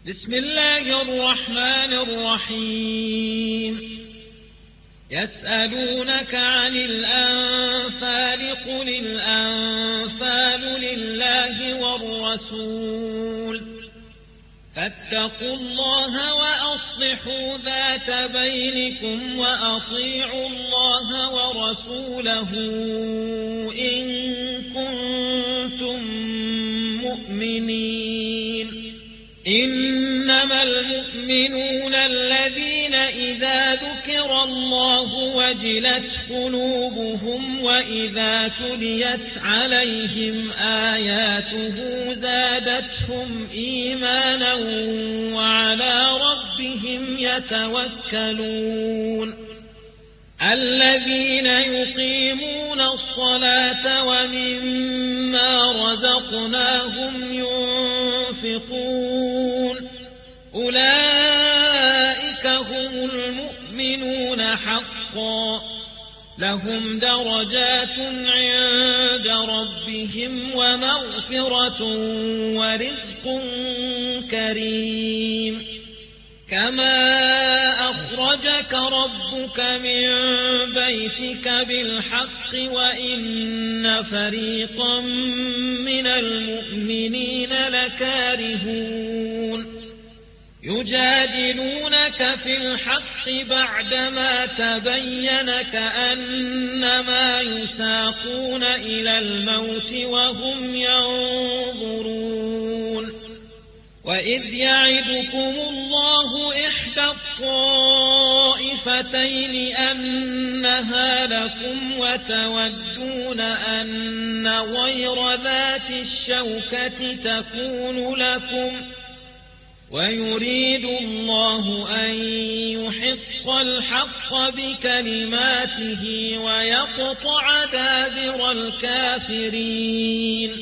بسم الله الرحمن الرحيم يسألونك عن الأنفال قل الأنفال لله والرسول فاتقوا الله وأصلحوا ذات بينكم وأطيعوا الله ورسوله إن كنتم مؤمنين إنما المؤمنون الذين إذا ذكر الله وجلت قلوبهم وإذا تليت عليهم آياته زادتهم إيمانا وعلى ربهم يتوكلون الذين يقيمون الصلاة ومما رزقناهم ينفقون أولئك هم المؤمنون حقا لهم درجات عند ربهم ومغفرة ورزق كريم كما أخرجك ربك من بيتك بالحق وإن فريقا من المؤمنين لكارهون يجادلونك في الحق بعدما تبين كأنما يساقون إلى الموت وهم ينظرون وإذ يعدكم الله إحدى الطائفتين أنها لكم وتودون أن غير ذات الشوكة تكون لكم ويريد الله أن يحق الحق بكلماته ويقطع دابر الكافرين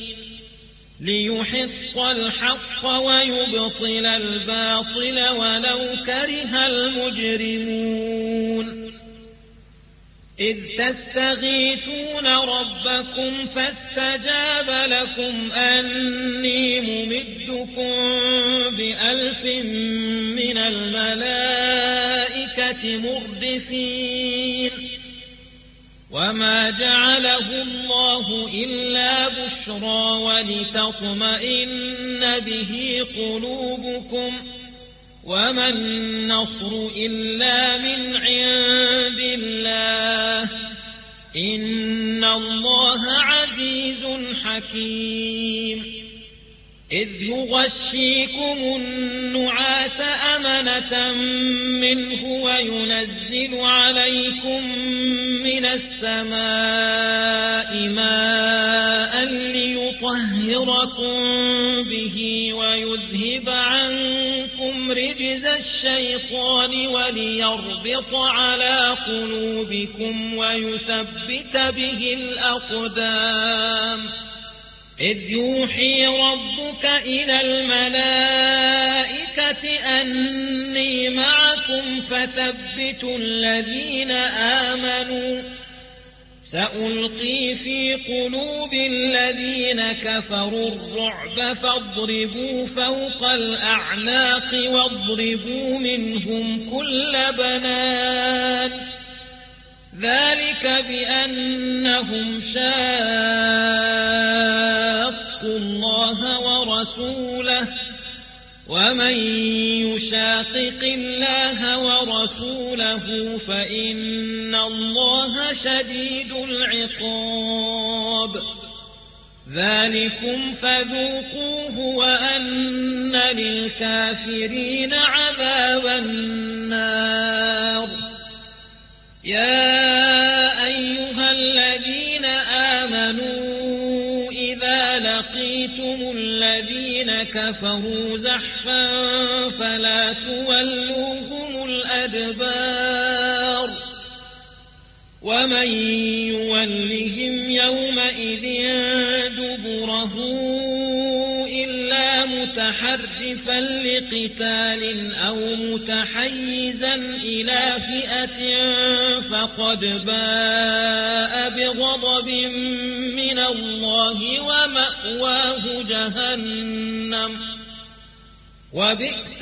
ليحق الحق ويبطل الباطل ولو كره المجرمون إذ تستغيثون ربكم فاستجاب لكم أني ممدكم ب1000 من الملائكة مردفين وما جعله الله إلا بشرى ولتطمئن به قلوبكم وما النصر إلا من عند الله إن الله عزيز حكيم إذ يغشيكم النعاس أمنة منه وينزل عليكم من السماء ماء ليطهركم به ويذهب عنكم رجز الشيطان وليربط على قلوبكم ويثبت به الأقدام إذ يوحي ربك إلى الملائكة أني معكم فثبتوا الذين آمنوا سألقي في قلوب الذين كفروا الرعب فاضربوا فوق الأعناق واضربوا منهم كل بنان ذلك بأنهم شاقوا الله ورسوله ومن يشاقق الله ورسوله فإن الله شديد العقاب ذلكم فذوقوه وأن للكافرين عذاب النار يا أيها الذين آمنوا إذا لقيتم الذين كفروا زحفا فلا تولوهم الأدبار ومن يولهم يومئذ دبره إلا متحرفا لقتال أو متحيزا إلى فئة فقد باء بغضب من الله ومأواه جهنم وبئس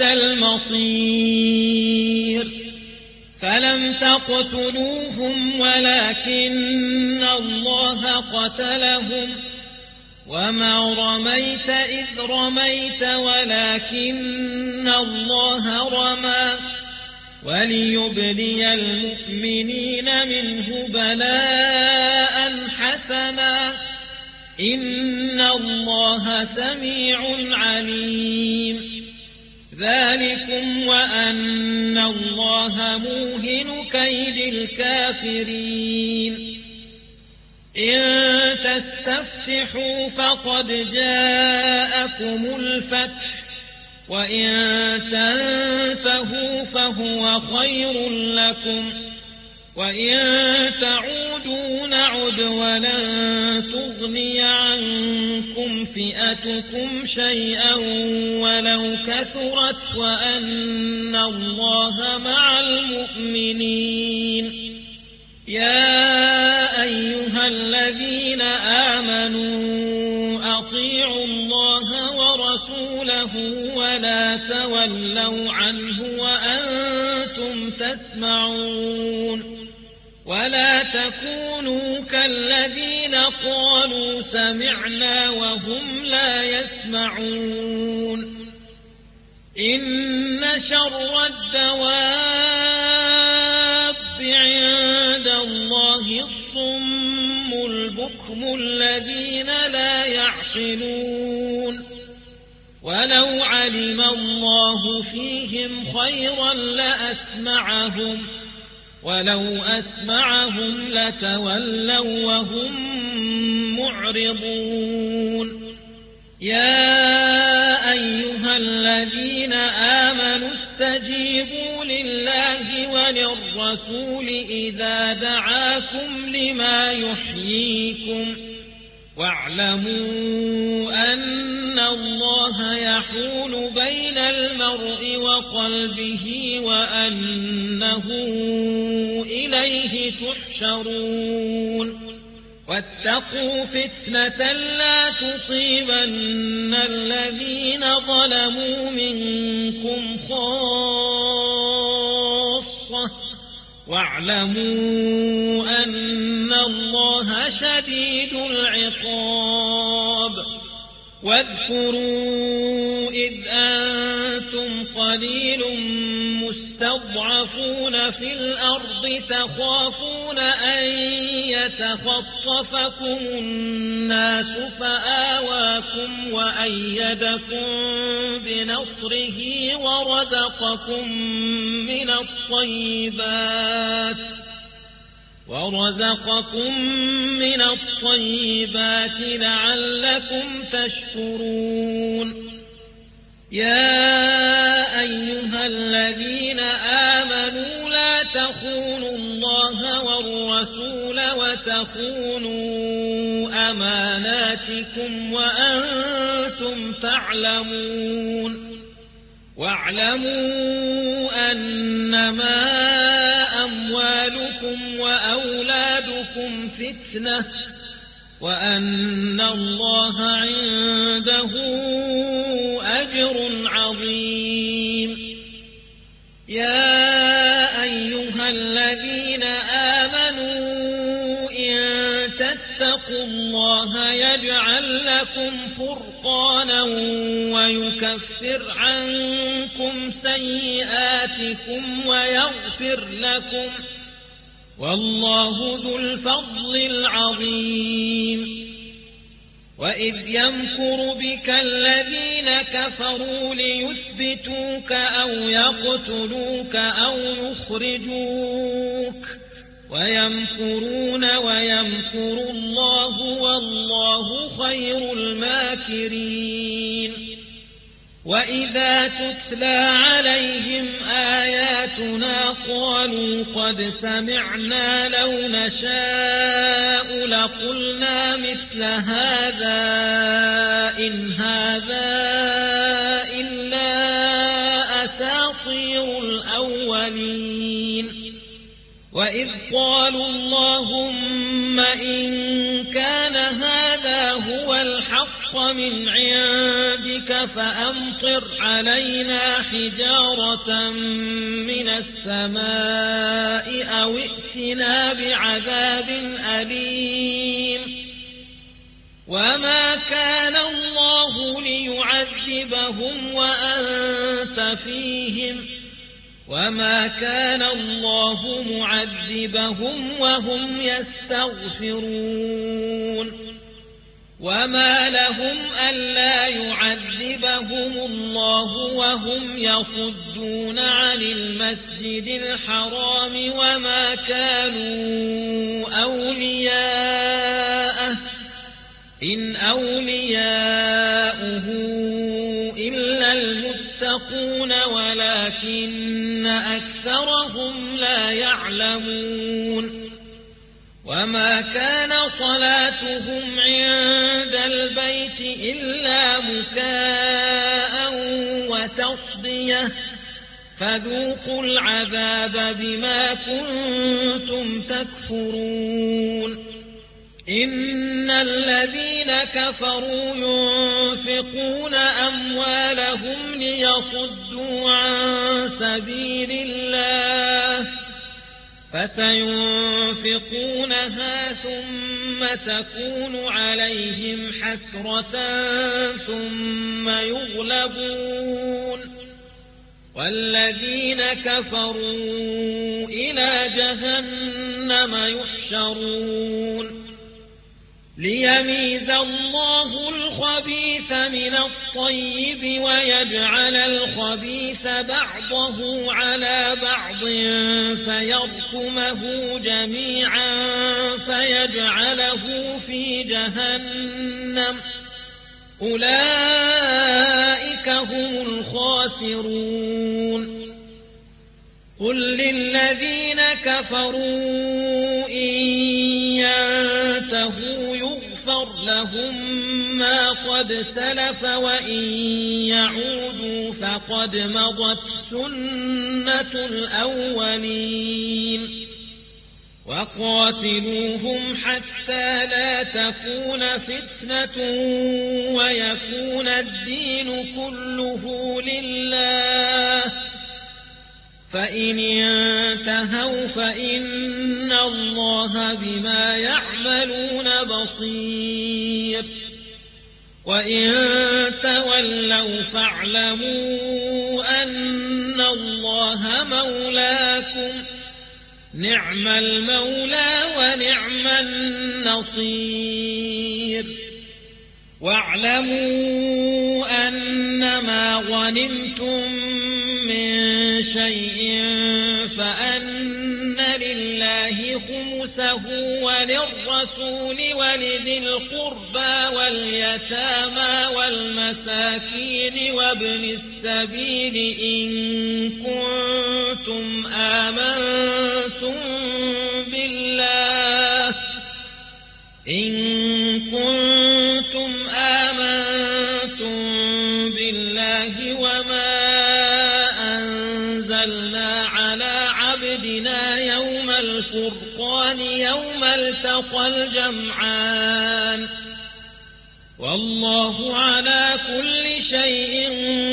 المصير فلم تقتلوهم ولكن الله قتلهم وما رميت إذ رميت ولكن الله رمى وليبلي المؤمنين منه بلاء حسنا إن الله سميع عليم ذلكم وأن الله موهن كيد الكافرين إن تستفتحوا فقد جاءكم الفتح وإن تنتهوا فهو خير لكم وإن تعودوا نعد ولن تغني عنكم فئتكم شيئا ولو كثرت وأن الله مع المؤمنين يا أيها الذين آمنوا أطيعوا الله ورسوله ولا تولوا عنه وأنتم تسمعون ولا تكونوا كالذين قالوا سمعنا وهم لا يسمعون إن شر الدواب عند الله الصم البكم الذين لا يعقلون ولو علم الله فيهم خيرا لأسمعهم ولو أسمعهم لتولوا وهم معرضون يا أيها الذين آمنوا استجيبوا لله وللرسول إذا دعاكم لما يحييكم واعلموا أن الله يحول بين المرء وقلبه وأنه إليه تحشرون واتقوا فتنة لا تصيبن الذين ظلموا منكم خاصة واعلموا أن الله شديد العقاب واذكروا إذ أنتم قليل مستضعفون في الأرض تخافون أن يتخطفكم الناس فآواكم وأيدكم بنصره ورزقكم من الطيبات لعلكم تشكرون يا أيها الذين آمنوا لا تخونوا الله والرسول وتخونوا أماناتكم وأنتم تعلمون واعلموا أنما أموالكم وأولادكم فتنة وأن الله عنده أجر عظيم يا أيها الذين آمنوا إن تتقوا الله يجعل لكم فرقانا ويكفر عنكم سيئاتكم ويغفر لكم والله ذو الفضل العظيم وإذ يمكر بك الذين كفروا ليثبتوك أو يقتلوك أو يخرجوك ويمكرون ويمكر الله والله خير الماكرين وإذا تتلى عليهم آياتنا قالوا قد سمعنا لو نشاء لقلنا مثل هذا إن هذا إلا أساطير الأولين وإذ قالوا اللهم إن كان هذا هو الحق من عندك منك فأمطر علينا حجارة من السماء أو ائتنا بعذاب أليم وما كان الله ليعذبهم وأنت فيهم وما كان الله معذبهم وهم يستغفرون وما لهم ألا يعذبهم الله وهم يصدون عن المسجد الحرام وما كانوا أولياءه إن أولياؤه إلا المتقون ولكن أكثرهم لا يعلمون وما كان صلاتهم عند البيت إلا مكاء وتصدية فذوقوا العذاب بما كنتم تكفرون إن الذين كفروا ينفقون أموالهم ليصدوا عن سبيل الله فسينفقونها ثم تكون عليهم حسرة ثم يغلبون والذين كفروا إلى جهنم يحشرون ليميز الله الخبيث من الطيب ويجعل الخبيث بعضه على بعض فيركمه جميعا فيجعله في جهنم أولئك هم الخاسرون قل للذين كفروا إن ينتهوا يغفر لهم ما قد سلف وإن يعودوا فقد مضت سنة الأولين وقاتلوهم حتى لا تكون فتنة ويكون الدين كله لله فإن انتهوا فإن الله بما يعملون بصير وإن تولوا فاعلموا أن الله مولاكم نعم المولى ونعم النصير واعلموا أنما غنمتم من شيء فأن لله خمسه وللرسول ولذي القربى واليتامى والمساكين وابن السبيل إن كنتم آمنتم بالله وما أنزلنا على عبدنا يوم الفرقان يوم التقى الجمعان والله على كل شيء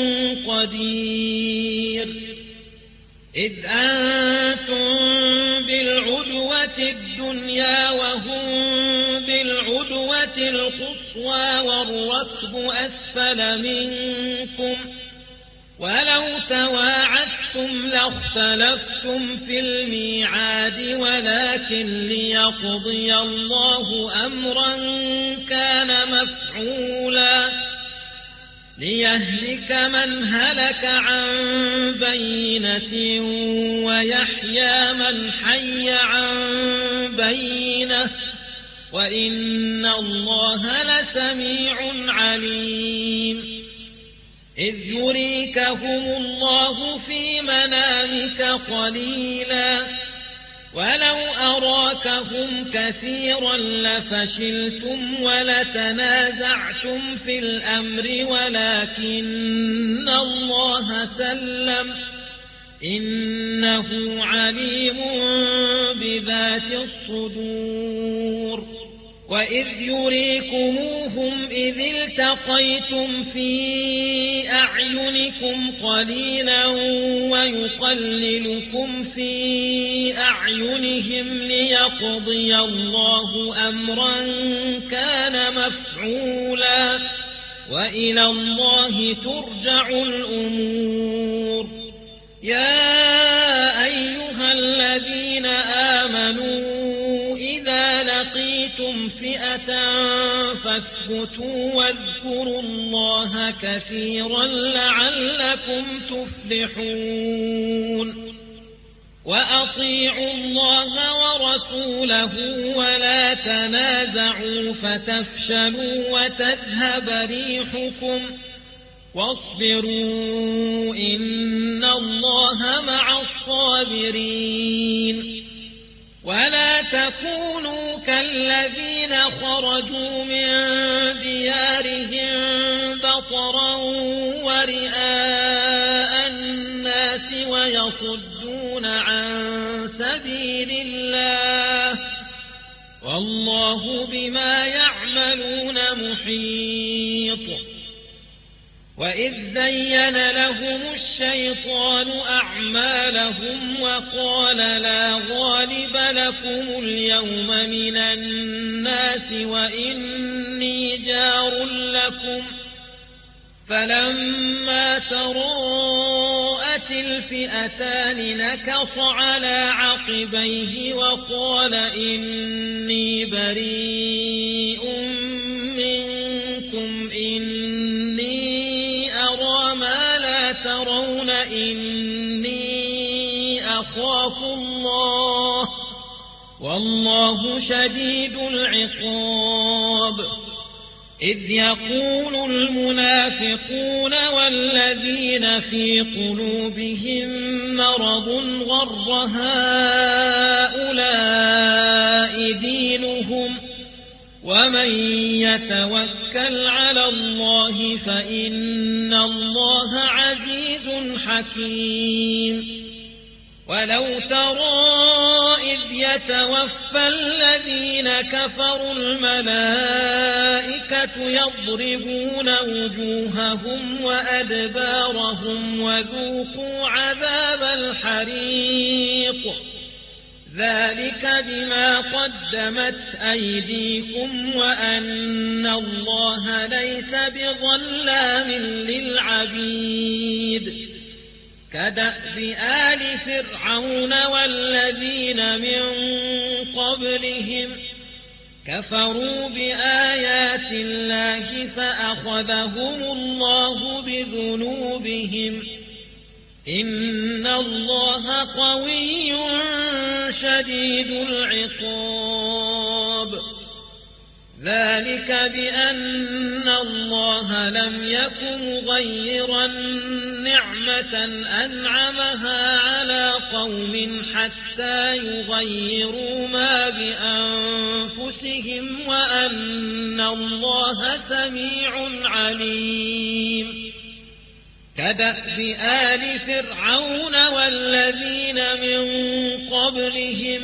قدير إذ أنتم بالعدوة الدنيا وهم بالعدوة القصوى والركب أسفل منكم ولو تواعدتم لاختلفتم في الميعاد ولكن ليقضي الله أمرا كان مفعولا ليهلك من هلك عن بينة ويحيى من حي عن بينة وإن الله لسميع عليم إذ يريكهم الله في منامك قليلا ولو أراكهم كثيرا لفشلتم ولتنازعتم في الأمر ولكن الله سلم إنه عليم بذات الصدور وإذ يريكموهم إذ التقيتم في أعينكم قليلا ويقللكم في أعينهم ليقضي الله أمرا كان مفعولا وإلى الله ترجع الأمور. يا أيها الذين آمنوا إذا لقيتم فئة فاثبتوا واذكروا الله كثيرا لعلكم تفلحون. وأطيعوا الله ورسوله ولا تنازعوا فتفشلوا وتذهب ريحكم واصبروا إن الله مع الصابرين. ولا تكونوا كالذين خرجوا من ديارهم بطرا ورئاء الناس ويصدون عن سبيل الله والله بما يعملون محيط. وإذ زين لهم الشيطان أعمالهم وقال لا غالب لكم اليوم من الناس وإني جار لكم فلما تراءت الفئتان نكص على عقبيه وقال إني بريء منكم إني أرى ما لا ترون إني أخاف الله والله شديد العقاب. إذ يقول المنافقون والذين في قلوبهم مرض غر هؤلاء دينهم ومن يتوكل على الله فإن الله عزيز حكيم. ولو ترى إذ يتوفى الذين كفروا الملائكة يضربون وجوههم وأدبارهم وذوقوا عذاب الحريق ذلك بما قدمت أيديكم وأن الله ليس بظلام للعبيد. كدأب آل فرعون والذين من قبلهم كفروا بآيات الله فأخذهم الله بذنوبهم إن الله قوي شديد العقاب. ذلك بأن الله لم يكن مغيرا نعمة أنعمها على قوم حتى يغيروا ما بأنفسهم وأن الله سميع عليم. كدأب آل فرعون والذين من قبلهم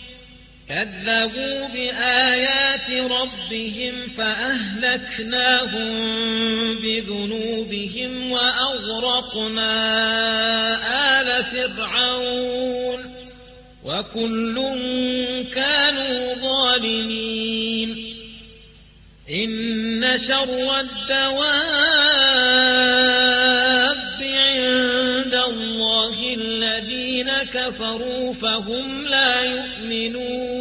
كذبوا بآيات ربهم فأهلكناهم بذنوبهم وأغرقنا آل فرعون وكل كانوا ظالمين. إن شر الدواب عند الله الذين كفروا فهم لا يؤمنون.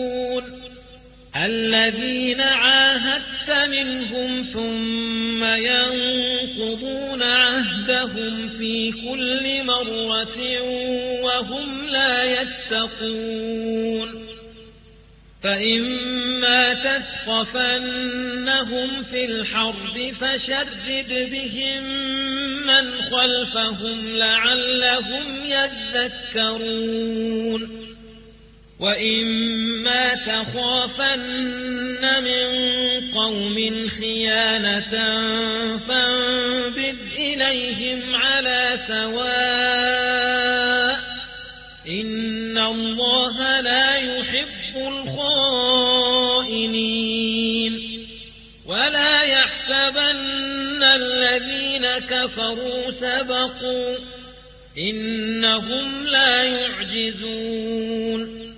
الذين عاهدت منهم ثم ينقضون عهدهم في كل مرة وهم لا يتقون. فإما تثقفنهم في الحرب فشرد بهم من خلفهم لعلهم يذكرون. وإما تخافن من قوم خيانة فانبذ إليهم على سواء إن الله لا يحب الخائنين. كفروا سبقوا إنهم لا يعجزون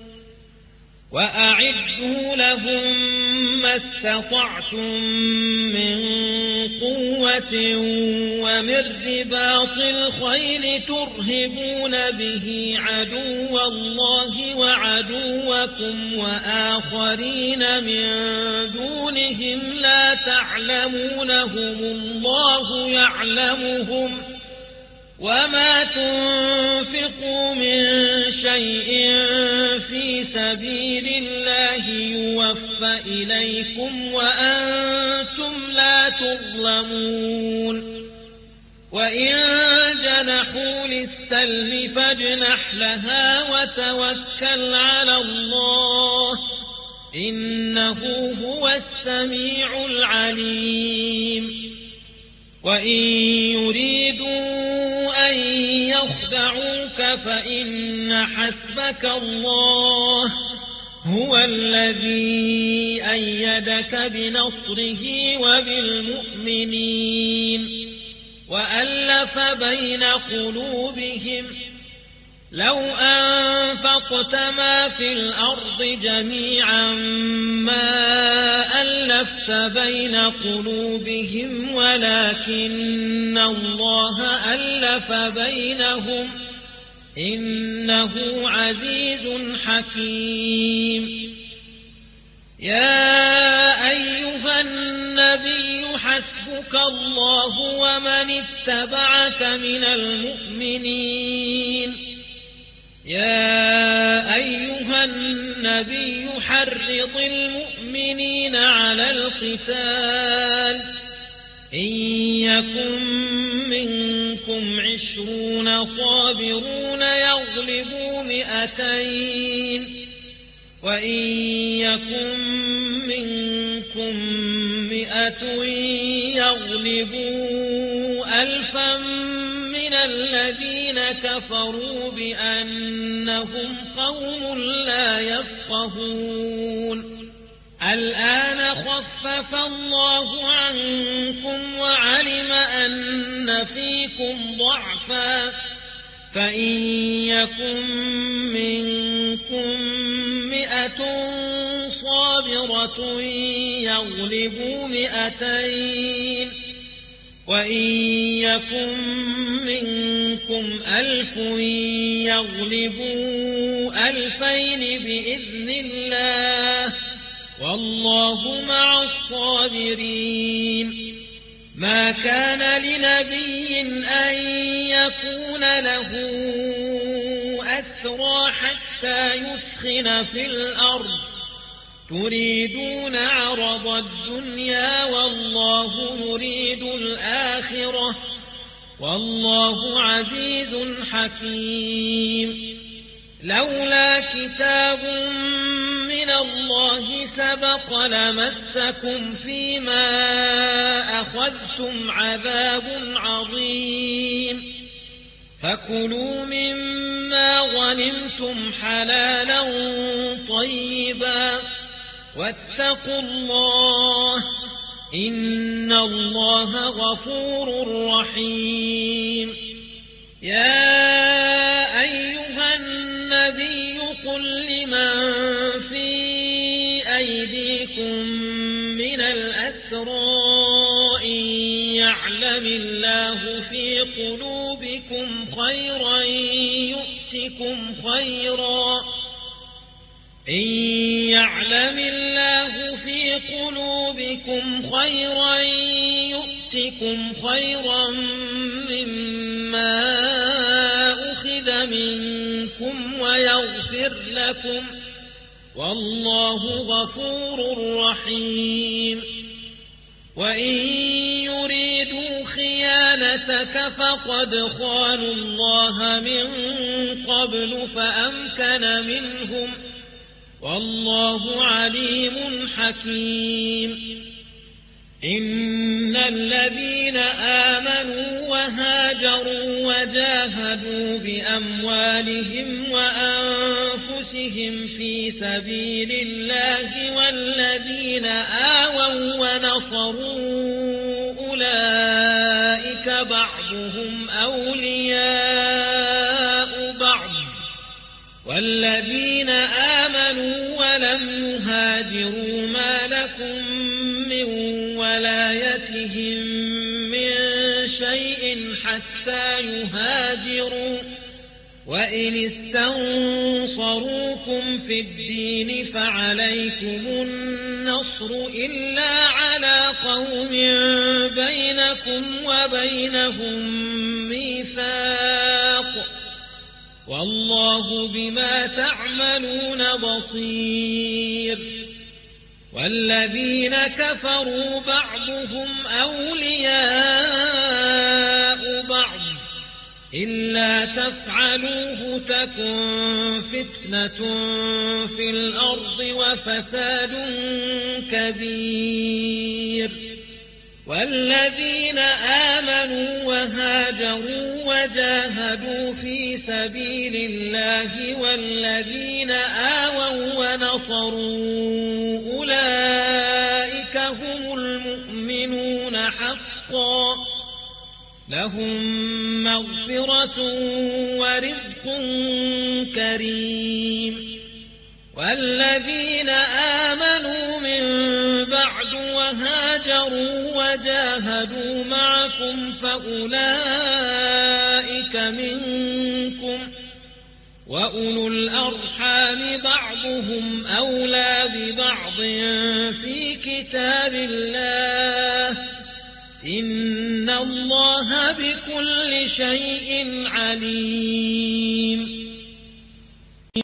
وأعدوا لهم ما استطعتم من قوة ومن رباط الخيل ترهبون به عدو الله وعدوكم وآخرين من دونهم لا تعلمونهم الله يعلمهم وما تنفقوا من شيء في سبيل الله يوفى إليكم وأنتم لا تظلمون وإن جنحوا للسلم فاجنح لها وتوكل على الله إنه هو السميع العليم وإن يريدوا أن يخدعوك فإن حسبك الله هو الذي أيدك بنصره وبالمؤمنين وألف بين قلوبهم لو أنفقت ما في الأرض جميعا ما ألفت بين قلوبهم ولكن الله ألف بينهم إنه عزيز حكيم يا أيها النبي حسبك الله ومن اتبعك من المؤمنين يا أيها النبي حرض المؤمنين على القتال إن يكن منكم 20 صابرون يغلبوا 200 وإن يكن منكم 100 يغلبوا 1000 من الذين كفروا بأنهم قوم لا يفقهون الآن خفف الله عنكم وعلم أن فيكم ضعفا فإن يكن منكم 100 صابرة يغلبوا 200 وإن يكن منكم 1000 يغلبوا 2000 بإذن الله والله مع الصابرين ما كان لنبي أن يكون له أسرى حتى يسخن في الأرض تريدون عرض الدنيا والله يريد الآخرة والله عزيز حكيم لولا كتاب من الله سبق لمسكم فيما أخذتم عذاب عظيم فكلوا مما غنمتم حلالا طيبا واتقوا الله إن الله غفور رحيم يا أيها النبي قل لمن في أيديكم من الأسرى إن يعلم الله في قلوبكم خيرا يؤتكم خيرا إن يعلم الله في قلوبكم خيرا يؤتكم خيرا مما أخذ منكم ويغفر لكم والله غفور رحيم وإن يريدوا خيانتك فقد خانوا الله من قبل فأمكن منهم والله عليم حكيم إن الذين آمنوا وهاجروا وجاهدوا بأموالهم وأنفسهم في سبيل الله والذين آووا ونصروا أولئك بعضهم أولياء بعض والذين آمنوا ولم يهاجروا ما لكم من ولايتهم من شيء حتى يهاجروا وإن استنصروكم في الدين فعليكم النصر إلا على قوم بينكم وبينهم ميثاق والله بما تعملون بصير والذين كفروا بعضهم أولياء بعض إلا تفعلوه تكن فتنة في الأرض وفساد كبير والذين آمنوا وهاجروا وجاهدوا في سبيل الله والذين آووا ونصروا أولئك هم المؤمنون حقا لهم مغفرة ورزق كريم والذين آمنوا من بعد وهاجروا وجاهدوا معكم فأولئك منكم وأولو الأرحام بعضهم أولى ببعض في كتاب الله إن الله بكل شيء عليم